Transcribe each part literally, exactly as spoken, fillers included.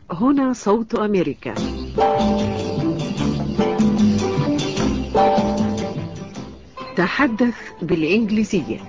هنا صوت أمريكا. تحدث بالإنجليزية.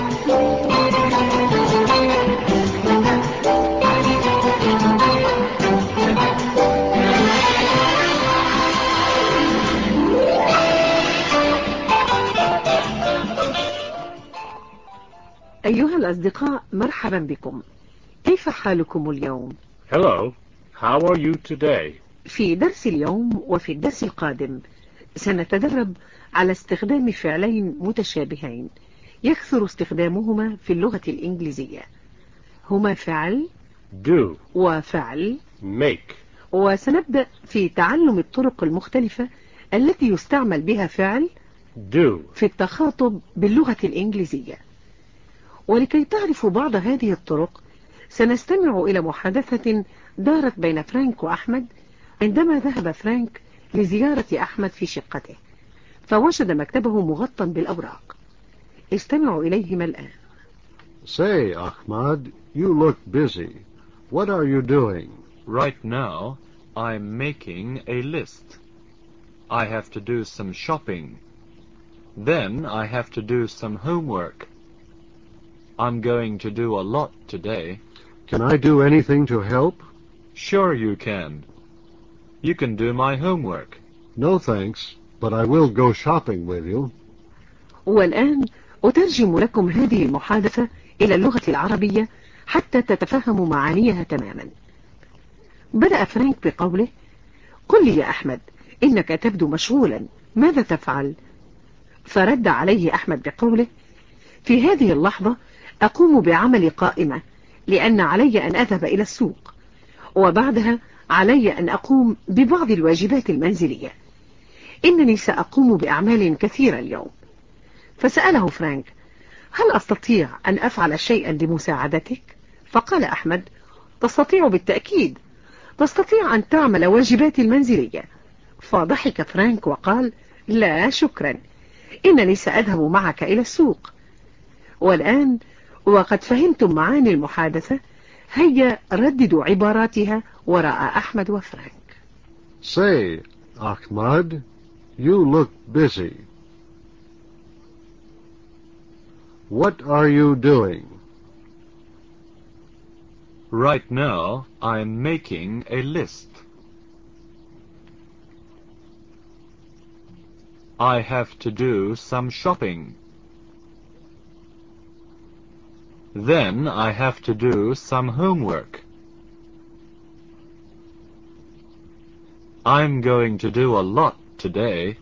أيها الأصدقاء، مرحبا بكم. كيف حالكم اليوم؟ Hello, how are you today? في درس اليوم وفي الدرس القادم سنتدرب على استخدام فعلين متشابهين يكثر استخدامهما في اللغة الإنجليزية، هما فعل Do, وفعل make. وسنبدأ في تعلم الطرق المختلفة التي يستعمل بها فعل Do. في التخاطب باللغة الإنجليزية. ولكي تعرفوا بعض هذه الطرق سنستمع إلى محادثة دارت بين فرانك وأحمد عندما ذهب فرانك لزيارة أحمد في شقته، فوجد مكتبه مغطى بالأوراق. استمعوا إليهما الآن. Say, Ahmad, you look busy. What are you doing? Right now, I'm making a list. I have to do some shopping. Then I have to do some homework. I'm going to do a lot today. Can I do anything to help? Sure you can. You can do my homework. No thanks, but I will go shopping with you. والآن أترجم لكم هذه المحادثة إلى اللغة العربية حتى تتفهموا معانيها تماما. بدأ فرانك بقوله: قل لي يا أحمد، إنك تبدو مشغولا، ماذا تفعل؟ فرد عليه أحمد بقوله: في هذه اللحظة أقوم بعمل قائمة، لأن علي أن أذهب إلى السوق، وبعدها علي أن أقوم ببعض الواجبات المنزلية. إنني سأقوم بأعمال كثيرة اليوم. فسأله فرانك: هل أستطيع أن أفعل شيئا لمساعدتك؟ فقال أحمد: تستطيع بالتأكيد، تستطيع أن تعمل واجباتي المنزلية. فضحك فرانك وقال: لا شكرا، إنني سأذهب معك إلى السوق. والآن وقد فهمتم معاني المحادثة، هيا رددوا عباراتها وراء أحمد وفرانك. Say, Ahmad, you look busy. What are you doing? Right now, I'm making a list. I have to do some shopping. Then I have to do some homework. I'm going to do a lot today.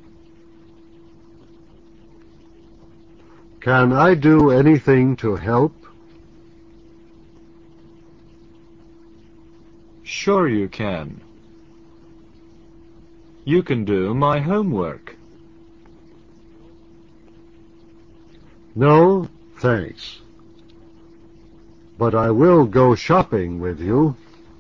Can I do anything to help? Sure you can. You can do my homework. No, thanks. But I will go shopping with you.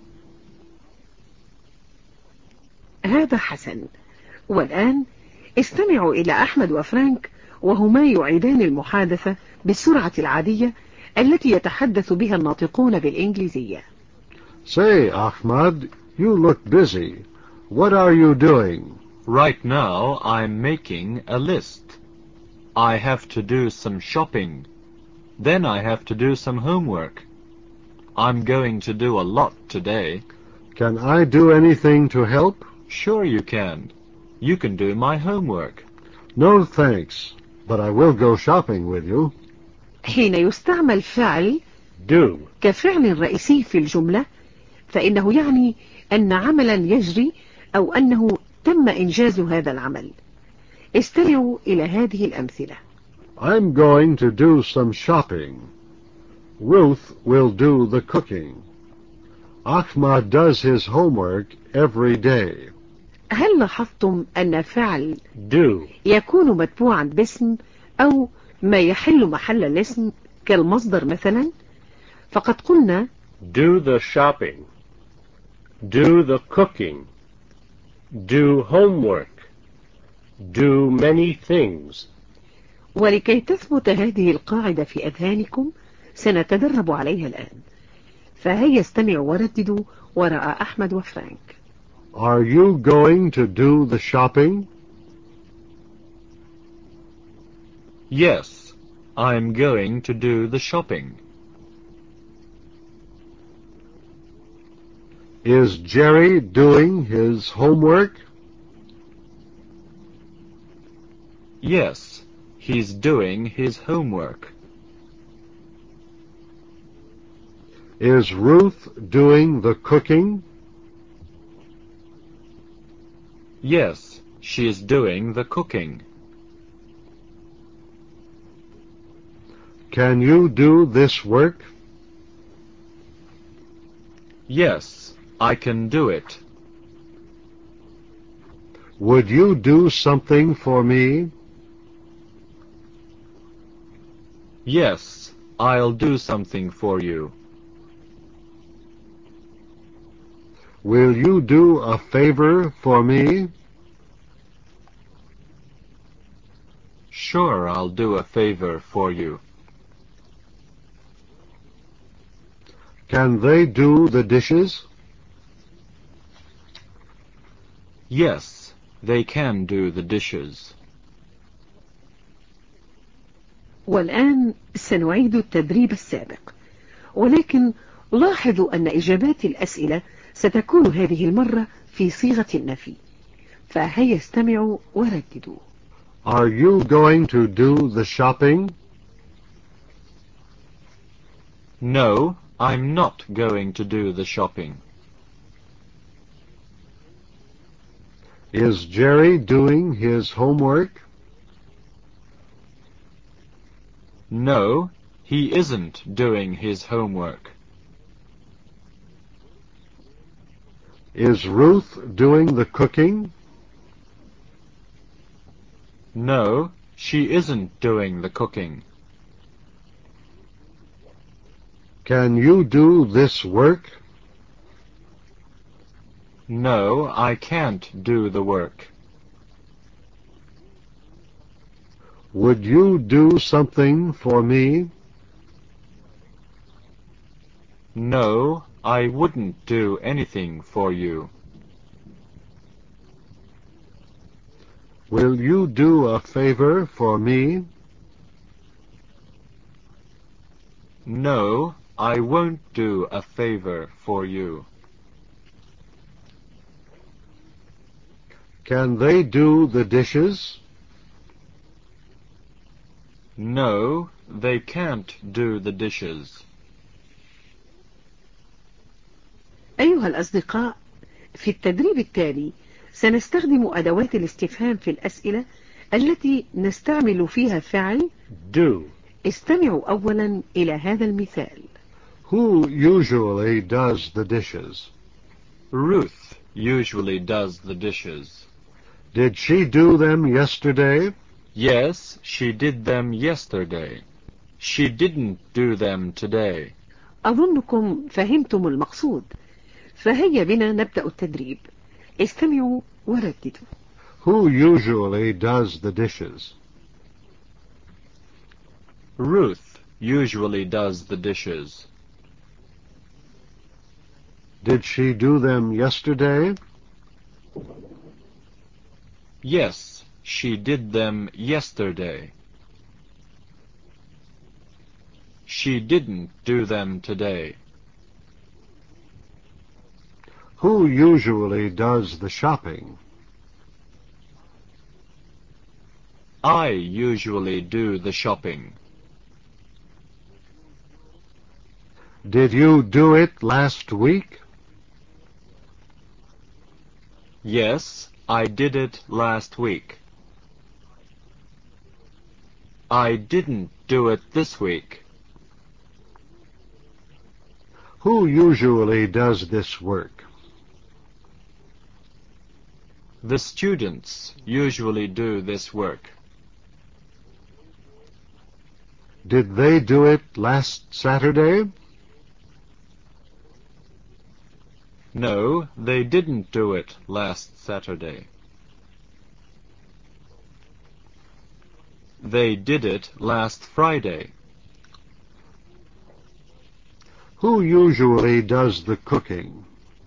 هذا حسن. والآن استمعوا إلى أحمد وفرانك وهما يعيدان المحادثة بالسرعة العادية التي يتحدث بها الناطقون بالإنجليزية. Say, Ahmad, you look busy. What are you doing? Right now, I'm making a list. I have to do some shopping. Then I have to do some homework. I'm going to do a lot today. Can I do anything to help? Sure you can. You can do my homework. No thanks, but I will go shopping with you. حين يستعمل فعل Do. كفعل رئيسي في الجملة فإنه يعني أن عملا يجري أو أنه تم إنجاز هذا العمل. استمعوا إلى هذه الأمثلة. I'm going to do some shopping. Ruth will do the cooking. Ahmad does his homework every day. هل لاحظتم أن فعل Do. يكون متبوعا باسم أو ما يحل محل الاسم كالمصدر مثلا؟ فقد قلنا Do the shopping. Do the cooking. Do homework. Do many things. ولكي تثبت هذه القاعدة في أذهانكم سنتدرب عليها الآن. فهيا استمعوا ورددوا وراء أحمد وفرانك. Are you going to do the shopping? Yes, I'm going to do the shopping. Is Jerry doing his homework? Yes, he's doing his homework. Is Ruth doing the cooking? Yes, she is doing the cooking. Can you do this work? Yes, I can do it. Would you do something for me? Yes, I'll do something for you. Will you do a favor for me? Sure, I'll do a favor for you. Can they do the dishes? Yes, they can do the dishes. والآن سنعيد التدريب السابق، ولكن لاحظوا أن إجابات الأسئلة ستكون هذه المرة في صيغة النفي، فهيا استمعوا ورددوا. Are you going to do the shopping? No, I'm not going to do the shopping. Is Jerry doing his homework? No, he isn't doing his homework. Is Ruth doing the cooking? No, she isn't doing the cooking. Can you do this work? No, I can't do the work. Would you do something for me? No, I wouldn't do anything for you. Will you do a favor for me? No, I won't do a favor for you. Can they do the dishes? No, they can't do the dishes. أيها الأصدقاء، في التدريب التالي سنستخدم أدوات الاستفهام في الأسئلة التي نستعمل فيها فعل Do. استمعوا أولا إلى هذا المثال. Who usually does the dishes? Ruth usually does the dishes. Did she do them yesterday? Yes, she did them yesterday. She didn't do them today. أظنكم فهمتم المقصود، فهيا بنا نبدأ التدريب. استمعوا ورددوا. Who usually does the dishes? Ruth usually does the dishes. Did she do them yesterday? Yes, she did them yesterday. She didn't do them today. Who usually does the shopping? I usually do the shopping. Did you do it last week? Yes, I did it last week. I didn't do it this week. Who usually does this work? The students usually do this work. Did they do it last Saturday? No, they didn't do it last Saturday. They did it last Friday. Who usually does the cooking?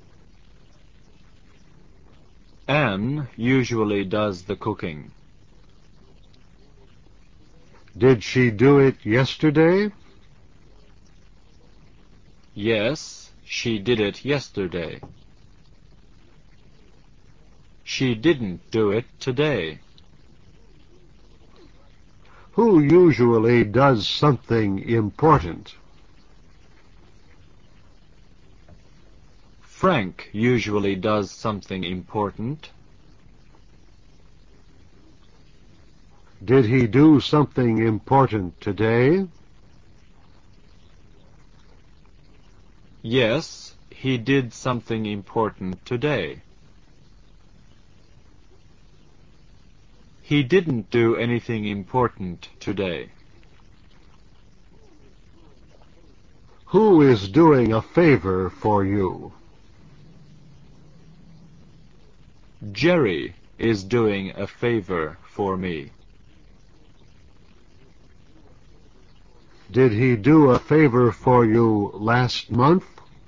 Anne usually does the cooking. Did she do it yesterday? Yes, she did it yesterday. She didn't do it today. Who usually does something important? Frank usually does something important. Did he do something important today? Yes, he did something important today. He didn't do anything important today. Who is doing a favor for you? Jerry is doing a favor for me. Did he do a favor for you last month?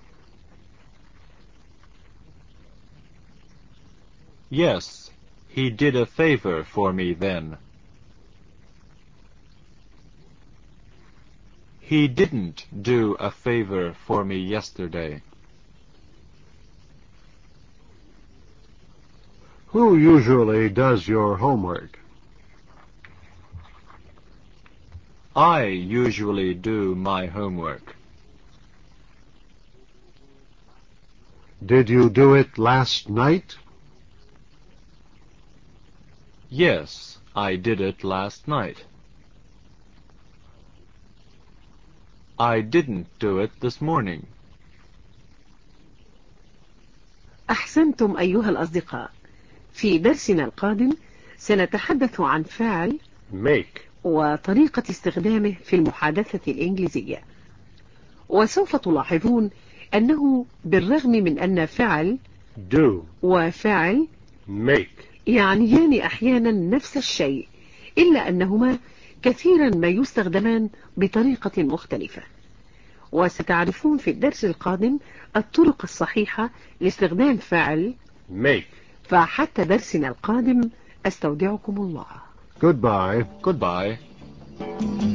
Yes, he did a favor for me then. He didn't do a favor for me yesterday. Who usually does your homework? I usually do my homework. Did you do it last night? Yes, I did it last night. I didn't do it this morning. أحسنتم أيها الأصدقاء. في درسنا القادم سنتحدث عن فعل make, وطريقة استخدامه في المحادثة الإنجليزية. وسوف تلاحظون أنه بالرغم من أن فعل do, وفعل make, يعنيان أحيانا نفس الشيء، إلا أنهما كثيرا ما يستخدمان بطريقة مختلفة. وستعرفون في الدرس القادم الطرق الصحيحة لاستخدام فعل make. فحتى درسنا القادم أستودعكم الله. Goodbye. Goodbye.